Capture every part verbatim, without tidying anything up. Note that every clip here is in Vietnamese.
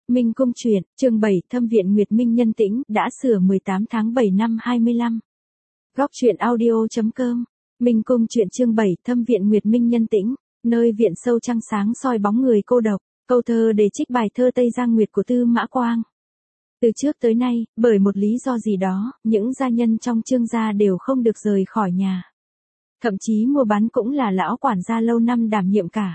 Minh Cung truyện, chương bảy, Thâm viện Nguyệt Minh nhân tĩnh, đã sửa mười tám tháng bảy năm hai mươi lăm. Góc truyện audio.com. Minh Cung truyện chương bảy, Thâm viện Nguyệt Minh nhân tĩnh, nơi viện sâu trăng sáng soi bóng người cô độc, câu thơ để trích bài thơ Tây Giang Nguyệt của Tư Mã Quang. Từ trước tới nay, bởi một lý do gì đó, những gia nhân trong Trương gia đều không được rời khỏi nhà. Thậm chí mua bán cũng là lão quản gia lâu năm đảm nhiệm cả.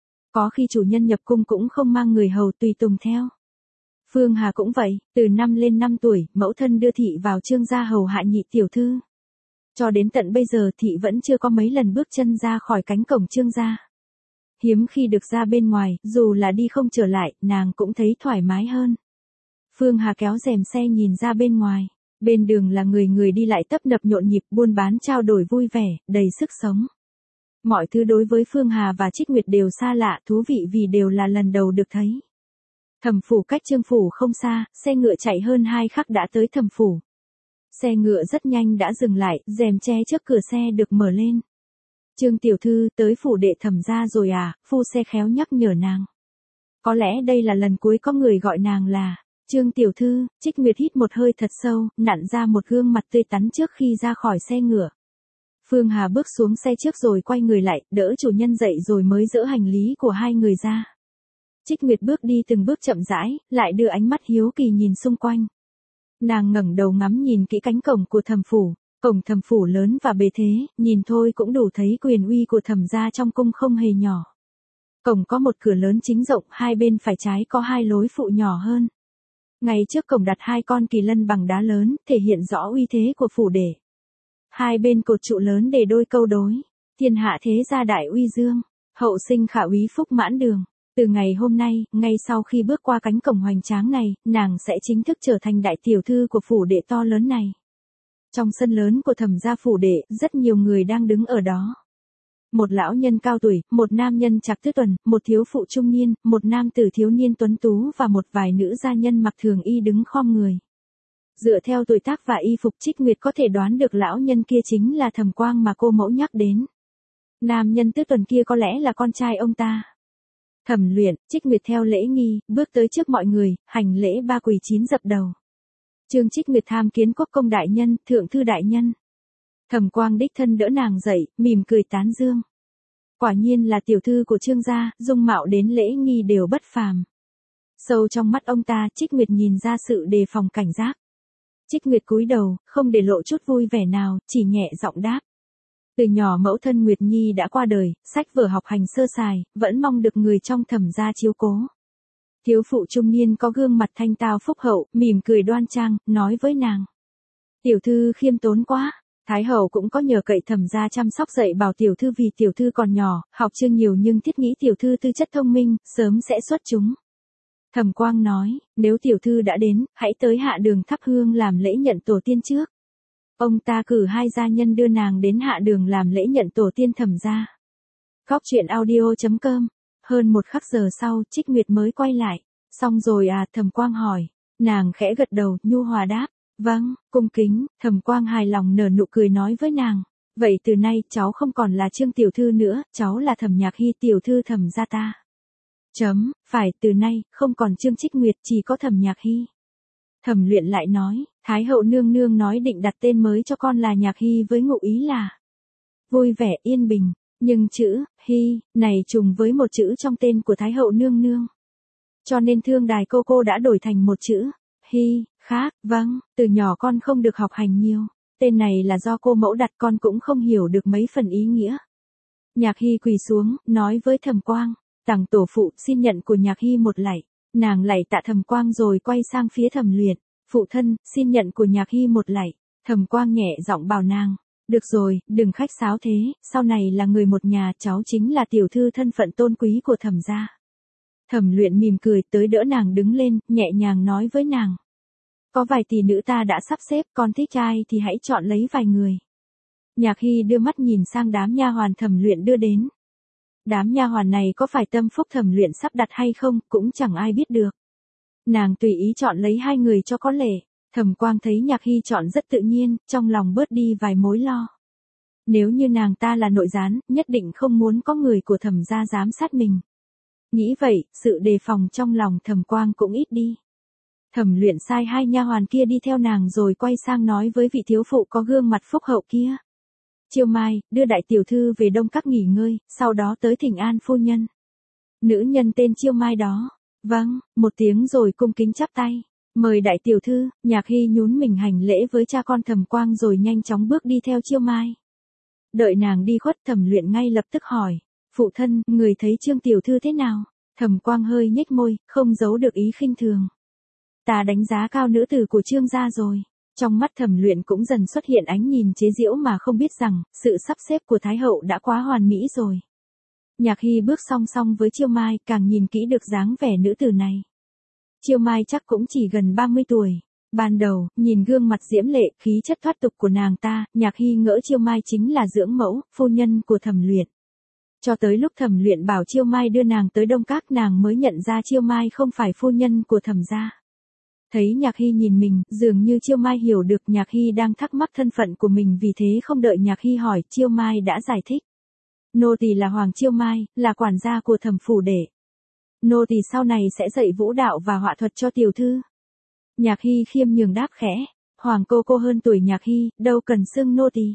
Có khi chủ nhân nhập cung cũng không mang người hầu tùy tùng theo. Phương Hà cũng vậy, từ năm lên năm tuổi, mẫu thân đưa thị vào Trương gia hầu hạ nhị tiểu thư. Cho đến tận bây giờ thị vẫn chưa có mấy lần bước chân ra khỏi cánh cổng Trương gia. Hiếm khi được ra bên ngoài, dù là đi không trở lại, nàng cũng thấy thoải mái hơn. Phương Hà kéo rèm xe nhìn ra bên ngoài. Bên đường là người người đi lại tấp nập nhộn nhịp, buôn bán trao đổi vui vẻ, đầy sức sống. Mọi thứ đối với Phương Hà và Trích Nguyệt đều xa lạ, thú vị vì đều là lần đầu được thấy. Thẩm phủ cách Trương phủ không xa, xe ngựa chạy hơn hai khắc đã tới Thẩm phủ. Xe ngựa rất nhanh đã dừng lại, rèm che trước cửa xe được mở lên. Trương tiểu thư, tới phủ đệ Thẩm gia rồi à? Phu xe khéo nhắc nhở nàng. Có lẽ đây là lần cuối có người gọi nàng là Trương tiểu thư. Trích Nguyệt hít một hơi thật sâu, nặn ra một gương mặt tươi tắn trước khi ra khỏi xe ngựa. Phương Hà bước xuống xe trước rồi quay người lại, đỡ chủ nhân dậy rồi mới dỡ hành lý của hai người ra. Trích Nguyệt bước đi từng bước chậm rãi, lại đưa ánh mắt hiếu kỳ nhìn xung quanh. Nàng ngẩng đầu ngắm nhìn kỹ cánh cổng của Thẩm phủ, cổng Thẩm phủ lớn và bề thế, nhìn thôi cũng đủ thấy quyền uy của Thẩm gia trong cung không hề nhỏ. Cổng có một cửa lớn chính rộng, hai bên phải trái có hai lối phụ nhỏ hơn. Ngay trước cổng đặt hai con kỳ lân bằng đá lớn, thể hiện rõ uy thế của phủ đệ. Hai bên cột trụ lớn để đôi câu đối, thiên hạ thế gia đại uy dương, hậu sinh khả úy phúc mãn đường. Từ ngày hôm nay, ngay sau khi bước qua cánh cổng hoành tráng này, nàng sẽ chính thức trở thành đại tiểu thư của phủ đệ to lớn này. Trong sân lớn của Thẩm gia phủ đệ, rất nhiều người đang đứng ở đó. Một lão nhân cao tuổi, một nam nhân trạc tứ tuần, một thiếu phụ trung niên, một nam tử thiếu niên tuấn tú và một vài nữ gia nhân mặc thường y đứng khom người. Dựa theo tuổi tác và y phục, Trích Nguyệt có thể đoán được lão nhân kia chính là Thẩm Quang mà cô mẫu nhắc đến. Nam nhân tứ tuần kia có lẽ là con trai ông ta. Thẩm Luyện. Trích Nguyệt theo lễ nghi, bước tới trước mọi người, hành lễ ba quỳ chín dập đầu. Trương Trích Nguyệt tham kiến quốc công đại nhân, thượng thư đại nhân. Thẩm Quang đích thân đỡ nàng dậy, mỉm cười tán dương. Quả nhiên là tiểu thư của Trương gia, dung mạo đến lễ nghi đều bất phàm. Sâu trong mắt ông ta, Trích Nguyệt nhìn ra sự đề phòng cảnh giác. Trích Nguyệt cúi đầu, không để lộ chút vui vẻ nào, chỉ nhẹ giọng đáp. Từ nhỏ mẫu thân Nguyệt Nhi đã qua đời, sách vở học hành sơ sài, vẫn mong được người trong Thẩm gia chiếu cố. Thiếu phụ trung niên có gương mặt thanh tao phúc hậu, mỉm cười đoan trang, nói với nàng. Tiểu thư khiêm tốn quá, Thái hậu cũng có nhờ cậy Thẩm gia chăm sóc dạy bảo tiểu thư vì tiểu thư còn nhỏ, học chưa nhiều nhưng thiết nghĩ tiểu thư tư chất thông minh, sớm sẽ xuất chúng. Thẩm Quang nói, nếu tiểu thư đã đến, hãy tới hạ đường thắp hương làm lễ nhận tổ tiên trước. Ông ta cử hai gia nhân đưa nàng đến hạ đường làm lễ nhận tổ tiên Thẩm gia. Góc truyện audio.com. Hơn một khắc giờ sau, Trích Nguyệt mới quay lại. Xong rồi à? Thẩm Quang hỏi. Nàng khẽ gật đầu, nhu hòa đáp. Vâng, cung kính. Thẩm Quang hài lòng nở nụ cười nói với nàng. Vậy từ nay, cháu không còn là Trương tiểu thư nữa, cháu là Thẩm Nhạc Hy tiểu thư Thẩm gia ta. Chấm, phải, từ nay, không còn Trương Trích Nguyệt, chỉ có Thẩm Nhạc Hy. Thẩm Luyện lại nói, Thái hậu nương nương nói định đặt tên mới cho con là Nhạc Hy với ngụ ý là vui vẻ yên bình, nhưng chữ Hy này trùng với một chữ trong tên của Thái hậu nương nương. Cho nên Thương Đài cô cô đã đổi thành một chữ Hy khác. Vâng, từ nhỏ con không được học hành nhiều, tên này là do cô mẫu đặt, con cũng không hiểu được mấy phần ý nghĩa. Nhạc Hy quỳ xuống, nói với Thẩm Quang. Tằng tổ phụ xin nhận của Nhạc Hy một lạy. Nàng lạy tạ Thẩm Quang rồi quay sang phía Thẩm Luyện. Phụ thân, xin nhận của Nhạc Hy một lạy. Thẩm Quang nhẹ giọng bảo nàng. Được rồi, đừng khách sáo thế, sau này là người một nhà, cháu chính là tiểu thư thân phận tôn quý của Thẩm gia. Thẩm Luyện mỉm cười tới đỡ nàng đứng lên, nhẹ nhàng nói với nàng. Có vài tỷ nữ ta đã sắp xếp, con thích trai thì hãy chọn lấy vài người. Nhạc Hy đưa mắt nhìn sang đám nha hoàn Thẩm Luyện đưa đến. Đám nha hoàn này có phải tâm phúc Thẩm Luyện sắp đặt hay không, cũng chẳng ai biết được. Nàng tùy ý chọn lấy hai người cho có lệ. Thẩm Quang thấy Nhạc Hy chọn rất tự nhiên, trong lòng bớt đi vài mối lo. Nếu như nàng ta là nội gián, nhất định không muốn có người của Thẩm gia giám sát mình. Nghĩ vậy, sự đề phòng trong lòng Thẩm Quang cũng ít đi. Thẩm Luyện sai hai nha hoàn kia đi theo nàng rồi quay sang nói với vị thiếu phụ có gương mặt phúc hậu kia. Chiêu Mai, đưa đại tiểu thư về Đông Các nghỉ ngơi, sau đó tới thỉnh an phu nhân. Nữ nhân tên Chiêu Mai đó. Vâng, một tiếng rồi cung kính chắp tay. Mời đại tiểu thư. Nhạc Hy nhún mình hành lễ với cha con Thẩm Quang rồi nhanh chóng bước đi theo Chiêu Mai. Đợi nàng đi khuất, Thẩm Luyện ngay lập tức hỏi. Phụ thân, người thấy Trương tiểu thư thế nào? Thẩm Quang hơi nhếch môi, không giấu được ý khinh thường. Ta đánh giá cao nữ tử của Trương gia rồi. Trong mắt Thẩm Luyện cũng dần xuất hiện ánh nhìn chế giễu mà không biết rằng, sự sắp xếp của Thái hậu đã quá hoàn mỹ rồi. Nhạc Hy bước song song với Chiêu Mai, càng nhìn kỹ được dáng vẻ nữ tử này. Chiêu Mai chắc cũng chỉ gần ba mươi tuổi. Ban đầu, nhìn gương mặt diễm lệ, khí chất thoát tục của nàng ta, Nhạc Hy ngỡ Chiêu Mai chính là dưỡng mẫu, phu nhân của Thẩm Luyện. Cho tới lúc Thẩm Luyện bảo Chiêu Mai đưa nàng tới Đông Các, nàng mới nhận ra Chiêu Mai không phải phu nhân của Thẩm gia. Thấy Nhạc Hy nhìn mình, dường như Chiêu Mai hiểu được Nhạc Hy đang thắc mắc thân phận của mình, vì thế không đợi Nhạc Hy hỏi, Chiêu Mai đã giải thích. Nô tỳ là Hoàng Chiêu Mai, là quản gia của Thẩm phủ đệ. Nô tỳ sau này sẽ dạy vũ đạo và họa thuật cho tiểu thư. Nhạc Hy khiêm nhường đáp khẽ, Hoàng cô cô hơn tuổi Nhạc Hy, đâu cần xưng nô tỳ.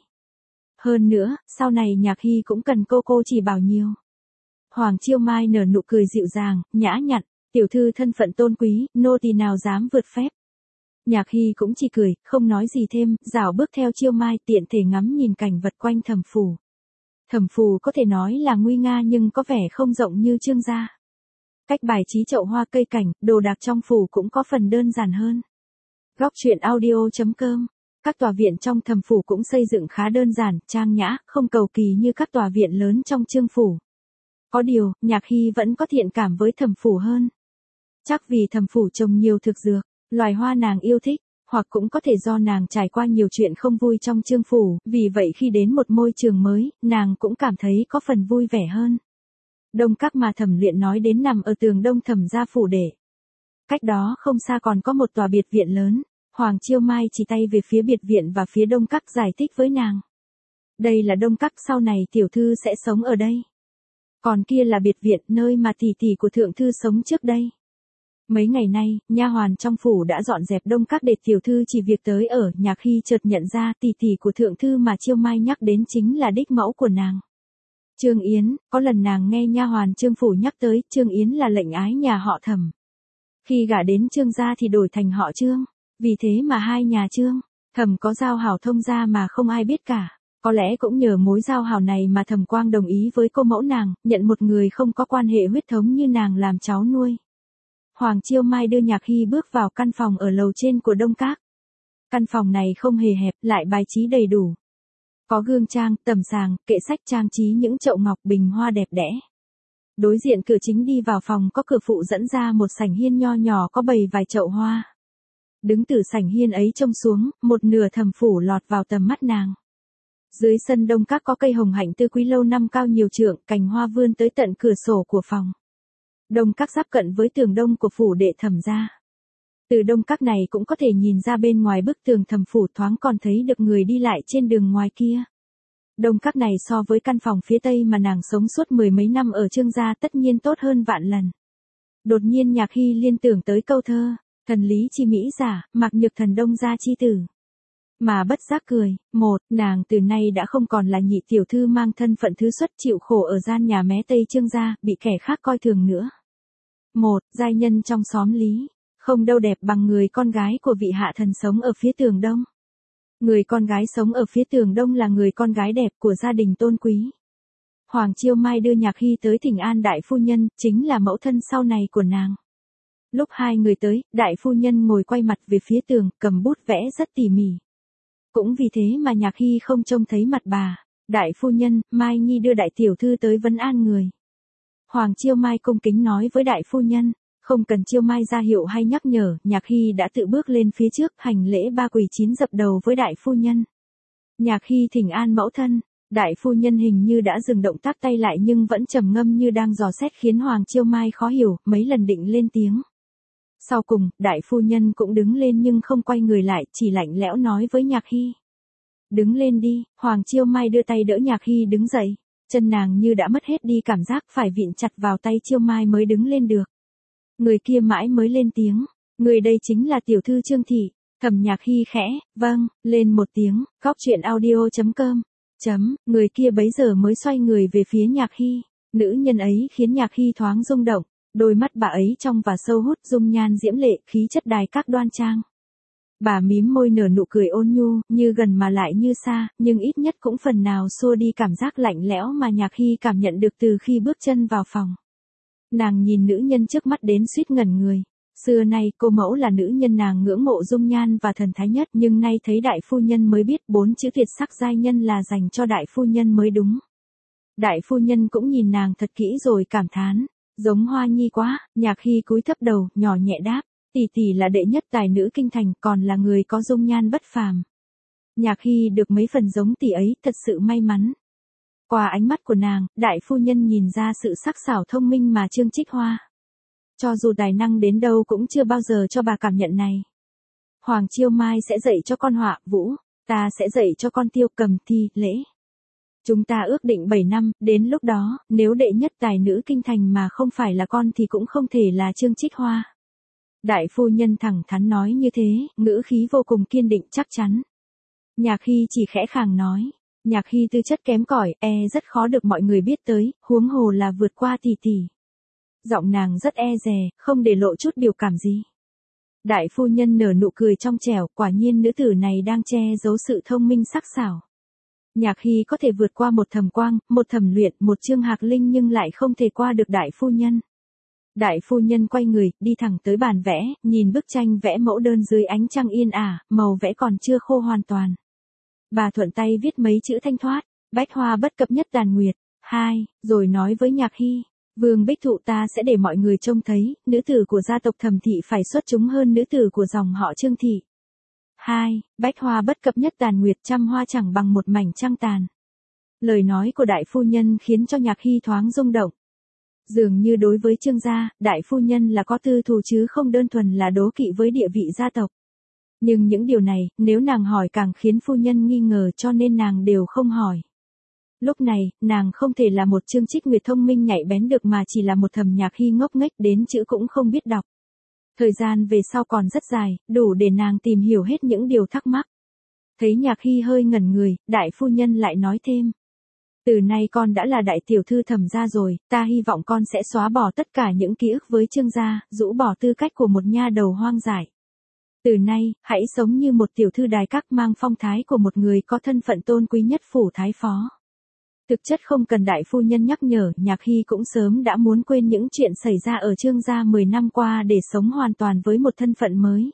Hơn nữa, sau này Nhạc Hy cũng cần cô cô chỉ bảo nhiều. Hoàng Chiêu Mai nở nụ cười dịu dàng, nhã nhặn. Tiểu thư thân phận tôn quý, nô tỳ nào dám vượt phép. Nhạc Hy cũng chỉ cười, không nói gì thêm, dạo bước theo Chiêu Mai, tiện thể ngắm nhìn cảnh vật quanh Thẩm phủ. Thẩm phủ có thể nói là nguy nga nhưng có vẻ không rộng như Trương gia. Cách bài trí chậu hoa cây cảnh, đồ đạc trong phủ cũng có phần đơn giản hơn. Góc truyện audio chấm com. Các tòa viện trong Thẩm phủ cũng xây dựng khá đơn giản, trang nhã, không cầu kỳ như các tòa viện lớn trong Trương phủ. Có điều, Nhạc Hy vẫn có thiện cảm với Thẩm phủ hơn. Chắc vì Thẩm phủ trồng nhiều thực dược, loài hoa nàng yêu thích, hoặc cũng có thể do nàng trải qua nhiều chuyện không vui trong Trương phủ, vì vậy khi đến một môi trường mới, nàng cũng cảm thấy có phần vui vẻ hơn. Đông Các mà Thẩm Luyện nói đến nằm ở tường đông Thẩm gia phủ đệ. Cách đó không xa còn có một tòa biệt viện lớn. Hoàng Chiêu Mai chỉ tay về phía biệt viện và phía Đông Các giải thích với nàng. Đây là Đông Các, sau này tiểu thư sẽ sống ở đây. Còn kia là biệt viện, nơi mà tỷ tỷ của thượng thư sống trước đây. Mấy ngày nay, nha hoàn trong phủ đã dọn dẹp Đông Các để tiểu thư chỉ việc tới ở. Nhạc Hy chợt nhận ra tỷ tỷ của thượng thư mà Chiêu Mai nhắc đến chính là đích mẫu của nàng. Trương Yến. Có lần nàng nghe nha hoàn Trương phủ nhắc tới, Trương Yến là lệnh ái nhà họ Thẩm. Khi gả đến Trương gia thì đổi thành họ Trương. Vì thế mà hai nhà Trương, Thẩm có giao hảo thông gia mà không ai biết cả. Có lẽ cũng nhờ mối giao hảo này mà Thẩm Quang đồng ý với cô mẫu nàng, nhận một người không có quan hệ huyết thống như nàng làm cháu nuôi. Hoàng Chiêu Mai đưa Nhạc Hy bước vào căn phòng ở lầu trên của Đông Các. Căn phòng này không hề hẹp, lại bài trí đầy đủ. Có gương trang, tầm sàng, kệ sách trang trí những chậu ngọc, bình hoa đẹp đẽ. Đối diện cửa chính đi vào phòng có cửa phụ dẫn ra một sảnh hiên nho nhỏ có bày vài chậu hoa. Đứng từ sảnh hiên ấy trông xuống, một nửa Thẩm phủ lọt vào tầm mắt nàng. Dưới sân Đông Các có cây hồng hạnh tươi quý lâu năm cao nhiều trượng, cành hoa vươn tới tận cửa sổ của phòng. Đông Các giáp cận với tường đông của phủ đệ Thẩm gia. Từ Đông Các này cũng có thể nhìn ra bên ngoài bức tường Thẩm phủ, thoáng còn thấy được người đi lại trên đường ngoài kia. Đông Các này so với căn phòng phía tây mà nàng sống suốt mười mấy năm ở Trương gia tất nhiên tốt hơn vạn lần. Đột nhiên Nhạc Hy liên tưởng tới câu thơ, thần lý chi mỹ giả, mặc nhược thần đông gia chi tử. Mà bất giác cười, một, nàng từ nay đã không còn là nhị tiểu thư mang thân phận thứ xuất chịu khổ ở gian nhà mé Tây Trương gia, bị kẻ khác coi thường nữa. Một, giai nhân trong xóm Lý, không đâu đẹp bằng người con gái của vị hạ thần sống ở phía tường đông. Người con gái sống ở phía tường đông là người con gái đẹp của gia đình tôn quý. Hoàng Chiêu Mai đưa Nhạc Hy tới thỉnh an đại phu nhân, chính là mẫu thân sau này của nàng. Lúc hai người tới, đại phu nhân ngồi quay mặt về phía tường, cầm bút vẽ rất tỉ mỉ. Cũng vì thế mà Nhạc Hy không trông thấy mặt bà. Đại phu nhân, Mai Nhi đưa đại tiểu thư tới vấn an người. Hoàng Chiêu Mai cung kính nói với đại phu nhân, không cần Chiêu Mai ra hiệu hay nhắc nhở, Nhạc Hy đã tự bước lên phía trước, hành lễ ba quỳ chín dập đầu với đại phu nhân. Nhạc Hy thỉnh an mẫu thân. Đại phu nhân hình như đã dừng động tác tay lại nhưng vẫn trầm ngâm như đang dò xét, khiến Hoàng Chiêu Mai khó hiểu, mấy lần định lên tiếng. Sau cùng, đại phu nhân cũng đứng lên nhưng không quay người lại, chỉ lạnh lẽo nói với Nhạc Hy. Đứng lên đi. Hoàng Chiêu Mai đưa tay đỡ Nhạc Hy đứng dậy. Chân nàng như đã mất hết đi cảm giác, phải vịn chặt vào tay Chiêu Mai mới đứng lên được. Người kia mãi mới lên tiếng, người đây chính là tiểu thư Trương Thị. Thẩm Nhạc Hy khẽ, vâng, lên một tiếng, góc chuyện audio chấm com. Chấm, người kia bấy giờ mới xoay người về phía Nhạc Hy. Nữ nhân ấy khiến Nhạc Hy thoáng rung động, đôi mắt bà ấy trong và sâu hút, dung nhan diễm lệ, khí chất đài các đoan trang. Bà mím môi nở nụ cười ôn nhu, như gần mà lại như xa, nhưng ít nhất cũng phần nào xua đi cảm giác lạnh lẽo mà Nhạc Hy cảm nhận được từ khi bước chân vào phòng. Nàng nhìn nữ nhân trước mắt đến suýt ngẩn người. Xưa nay cô mẫu là nữ nhân nàng ngưỡng mộ dung nhan và thần thái nhất, nhưng nay thấy đại phu nhân mới biết bốn chữ tuyệt sắc giai nhân là dành cho đại phu nhân mới đúng. Đại phu nhân cũng nhìn nàng thật kỹ rồi cảm thán, giống Hoa Nhi quá. Nhạc Hy cúi thấp đầu, nhỏ nhẹ đáp, tỷ tỷ là đệ nhất tài nữ kinh thành, còn là người có dung nhan bất phàm. Nhạc Hy được mấy phần giống tỷ ấy, thật sự may mắn. Qua ánh mắt của nàng, đại phu nhân nhìn ra sự sắc sảo thông minh mà Trương Trích Hoa, cho dù tài năng đến đâu cũng chưa bao giờ cho bà cảm nhận này. Hoàng Chiêu Mai sẽ dạy cho con Họa Vũ, ta sẽ dạy cho con Tiêu Cầm thi lễ. Chúng ta ước định bảy năm, đến lúc đó, nếu đệ nhất tài nữ kinh thành mà không phải là con thì cũng không thể là Trương Trích Hoa. Đại phu nhân thẳng thắn nói như thế, ngữ khí vô cùng kiên định chắc chắn. Nhạc Hy chỉ khẽ khàng nói, Nhạc Hy tư chất kém cỏi, e rất khó được mọi người biết tới, huống hồ là vượt qua tỷ tỷ. Giọng nàng rất e dè, không để lộ chút biểu cảm gì. Đại phu nhân nở nụ cười trong trẻo, quả nhiên nữ tử này đang che giấu sự thông minh sắc sảo. Nhạc Hy có thể vượt qua một Thẩm Quang, một Thẩm Luyện, một Trương Hạc Linh nhưng lại không thể qua được đại phu nhân. Đại phu nhân quay người, đi thẳng tới bàn vẽ, nhìn bức tranh vẽ mẫu đơn dưới ánh trăng yên ả, màu vẽ còn chưa khô hoàn toàn. Bà thuận tay viết mấy chữ thanh thoát, bách hoa bất cập nhất đàn nguyệt, hai, rồi nói với Nhạc Hy, Vương Bích Thụ ta sẽ để mọi người trông thấy, nữ tử của gia tộc Thẩm Thị phải xuất chúng hơn nữ tử của dòng họ Trương Thị. Hai, bách hoa bất cập nhất tàn nguyệt, trăm hoa chẳng bằng một mảnh trăng tàn. Lời nói của đại phu nhân khiến cho Nhạc Hy thoáng rung động. Dường như đối với Trương gia, đại phu nhân là có tư thù chứ không đơn thuần là đố kỵ với địa vị gia tộc. Nhưng những điều này, nếu nàng hỏi càng khiến phu nhân nghi ngờ, cho nên nàng đều không hỏi. Lúc này, nàng không thể là một Trương Trích Nguyệt thông minh nhạy bén được mà chỉ là một Thẩm Nhạc Hy ngốc nghếch đến chữ cũng không biết đọc. Thời gian về sau còn rất dài, đủ để nàng tìm hiểu hết những điều thắc mắc. Thấy Nhạc Hy hơi ngẩn người, đại phu nhân lại nói thêm. Từ nay con đã là đại tiểu thư Thẩm gia rồi, ta hy vọng con sẽ xóa bỏ tất cả những ký ức với Trương gia, rũ bỏ tư cách của một nha đầu hoang dại. Từ nay, hãy sống như một tiểu thư đài các, mang phong thái của một người có thân phận tôn quý nhất phủ thái phó. Thực chất không cần đại phu nhân nhắc nhở, Nhạc Hy cũng sớm đã muốn quên những chuyện xảy ra ở Trương gia mười năm qua để sống hoàn toàn với một thân phận mới.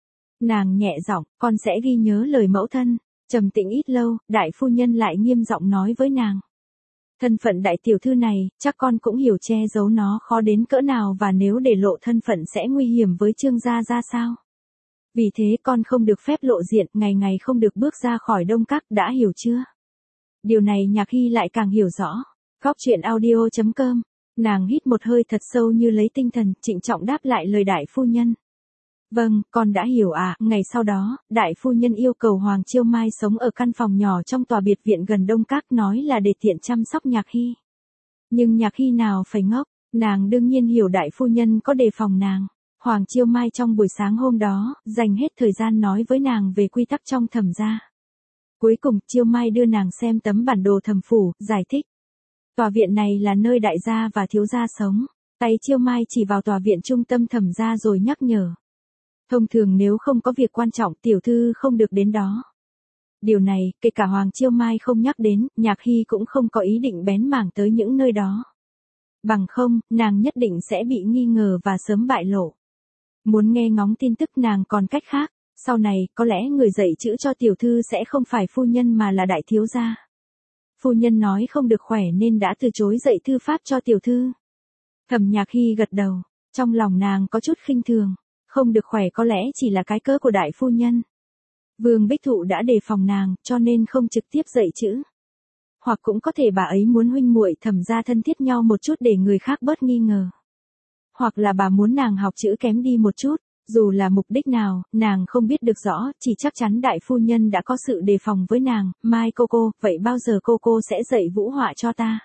Nàng nhẹ giọng, con sẽ ghi nhớ lời mẫu thân. Trầm tĩnh ít lâu, đại phu nhân lại nghiêm giọng nói với nàng. Thân phận đại tiểu thư này, chắc con cũng hiểu che giấu nó khó đến cỡ nào, và nếu để lộ thân phận sẽ nguy hiểm với Trương gia ra sao. Vì thế con không được phép lộ diện, ngày ngày không được bước ra khỏi Đông Các, đã hiểu chưa? Điều này Nhạc Hy lại càng hiểu rõ. Góc chuyện audio chấm com. Nàng hít một hơi thật sâu như lấy tinh thần, trịnh trọng đáp lại lời đại phu nhân. Vâng, con đã hiểu ạ. À. Ngày sau đó, đại phu nhân yêu cầu Hoàng Chiêu Mai sống ở căn phòng nhỏ trong tòa biệt viện gần Đông Các, nói là để tiện chăm sóc Nhạc Hy. Nhưng Nhạc Hy nào phải ngốc, nàng đương nhiên hiểu đại phu nhân có đề phòng nàng. Hoàng Chiêu Mai trong buổi sáng hôm đó, dành hết thời gian nói với nàng về quy tắc trong Thẩm gia. Cuối cùng, Chiêu Mai đưa nàng xem tấm bản đồ Thẩm phủ, giải thích. Tòa viện này là nơi đại gia và thiếu gia sống. Tay Chiêu Mai chỉ vào tòa viện trung tâm Thẩm gia rồi nhắc nhở. Thông thường nếu không có việc quan trọng, tiểu thư không được đến đó. Điều này, kể cả Hoàng Chiêu Mai không nhắc đến, Nhạc Hy cũng không có ý định bén mảng tới những nơi đó. Bằng không, nàng nhất định sẽ bị nghi ngờ và sớm bại lộ. Muốn nghe ngóng tin tức nàng còn cách khác, sau này, có lẽ người dạy chữ cho tiểu thư sẽ không phải phu nhân mà là đại thiếu gia. Phu nhân nói không được khỏe nên đã từ chối dạy thư pháp cho tiểu thư. Thẩm Nhạc Hy gật đầu, trong lòng nàng có chút khinh thường. Không được khỏe có lẽ chỉ là cái cớ của đại phu nhân. Vương Bích Thụ đã đề phòng nàng, cho nên không trực tiếp dạy chữ. Hoặc cũng có thể bà ấy muốn huynh muội Thẩm gia thân thiết nhau một chút để người khác bớt nghi ngờ. Hoặc là bà muốn nàng học chữ kém đi một chút, Dù là mục đích nào, nàng không biết được rõ, chỉ chắc chắn đại phu nhân đã có sự đề phòng với nàng. Mai cô cô, vậy bao giờ cô cô sẽ dạy vũ họa cho ta?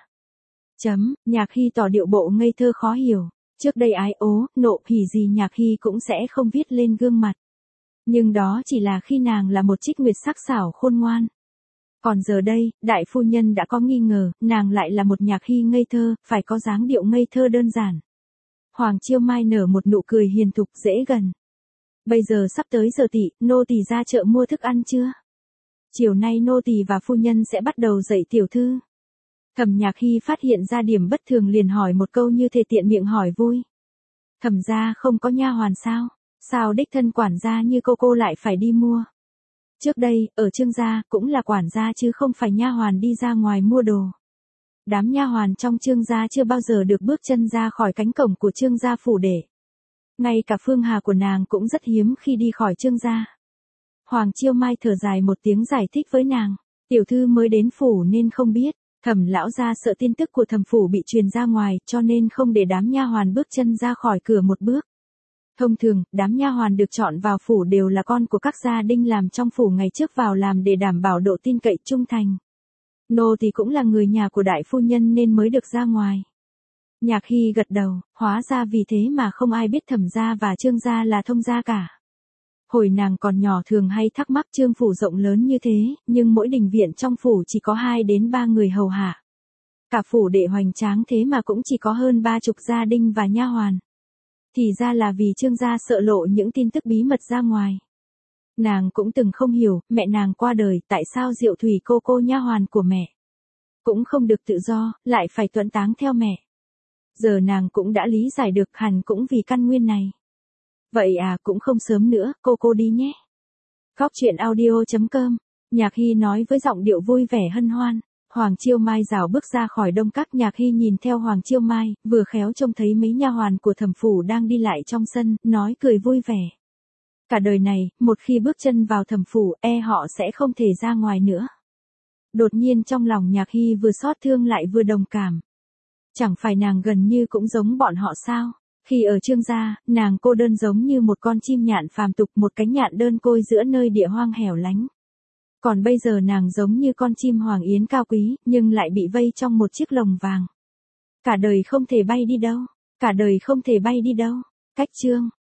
Chấm, Nhạc Hy tỏ điệu bộ ngây thơ khó hiểu. Trước đây ái ố, nộ hỉ gì Nhạc Hy cũng sẽ không viết lên gương mặt. Nhưng đó chỉ là khi nàng là một trích nguyệt sắc sảo khôn ngoan. Còn giờ đây, đại phu nhân đã có nghi ngờ, nàng lại là một Nhạc Hy ngây thơ, phải có dáng điệu ngây thơ đơn giản. Hoàng Chiêu Mai nở một nụ cười hiền thục dễ gần. Bây giờ sắp tới giờ tỵ, nô tỳ ra chợ mua thức ăn chưa? Chiều nay nô tỳ và phu nhân sẽ bắt đầu dạy tiểu thư. Thẩm Nhạc Hy phát hiện ra điểm bất thường liền hỏi một câu như thể tiện miệng hỏi vui. Thẩm gia không có nha hoàn sao? Sao đích thân quản gia như cô cô lại phải đi mua? Trước đây, ở Trương gia, cũng là quản gia chứ không phải nha hoàn đi ra ngoài mua đồ. Đám nha hoàn trong Trương gia chưa bao giờ được bước chân ra khỏi cánh cổng của Trương gia phủ để. Ngay cả Phương Hà của nàng cũng rất hiếm khi đi khỏi Trương gia. Hoàng Chiêu Mai thở dài một tiếng giải thích với nàng, tiểu thư mới đến phủ nên không biết. Thẩm lão gia sợ tin tức của thẩm phủ bị truyền ra ngoài, cho nên không để đám nha hoàn bước chân ra khỏi cửa một bước. Thông thường, đám nha hoàn được chọn vào phủ đều là con của các gia đình làm trong phủ ngày trước vào làm để đảm bảo độ tin cậy trung thành. Nô thì cũng là người nhà của đại phu nhân nên mới được ra ngoài. Nhạc Hy gật đầu, hóa ra vì thế mà không ai biết thẩm gia và Trương gia là thông gia cả. Hồi nàng còn nhỏ thường hay thắc mắc Trương phủ rộng lớn như thế, nhưng mỗi đình viện trong phủ chỉ có hai đến ba người hầu hạ. Cả phủ đệ hoành tráng thế mà cũng chỉ có hơn ba chục gia đình và nha hoàn. Thì ra là vì Trương gia sợ lộ những tin tức bí mật ra ngoài. Nàng cũng từng không hiểu, mẹ nàng qua đời, tại sao Diệu Thủy cô cô nha hoàn của mẹ cũng không được tự do, lại phải tuẫn táng theo mẹ. Giờ nàng cũng đã lý giải được, hẳn cũng vì căn nguyên này. Vậy à, cũng không sớm nữa, cô cô đi nhé. Góc truyện audio chấm com, Nhạc Hy nói với giọng điệu vui vẻ hân hoan. Hoàng Chiêu Mai rảo bước ra khỏi đông các. Nhạc Hy nhìn theo Hoàng Chiêu Mai, vừa khéo trông thấy mấy nha hoàn của thẩm phủ đang đi lại trong sân, nói cười vui vẻ. Cả đời này, một khi bước chân vào thẩm phủ, e họ sẽ không thể ra ngoài nữa. Đột nhiên trong lòng Nhạc Hy vừa xót thương lại vừa đồng cảm. Chẳng phải nàng gần như cũng giống bọn họ sao? Khi ở Trương gia, nàng cô đơn giống như một con chim nhạn phàm tục, một cánh nhạn đơn côi giữa nơi địa hoang hẻo lánh. Còn bây giờ nàng giống như con chim hoàng yến cao quý, nhưng lại bị vây trong một chiếc lồng vàng. Cả đời không thể bay đi đâu, cả đời không thể bay đi đâu. Cách chương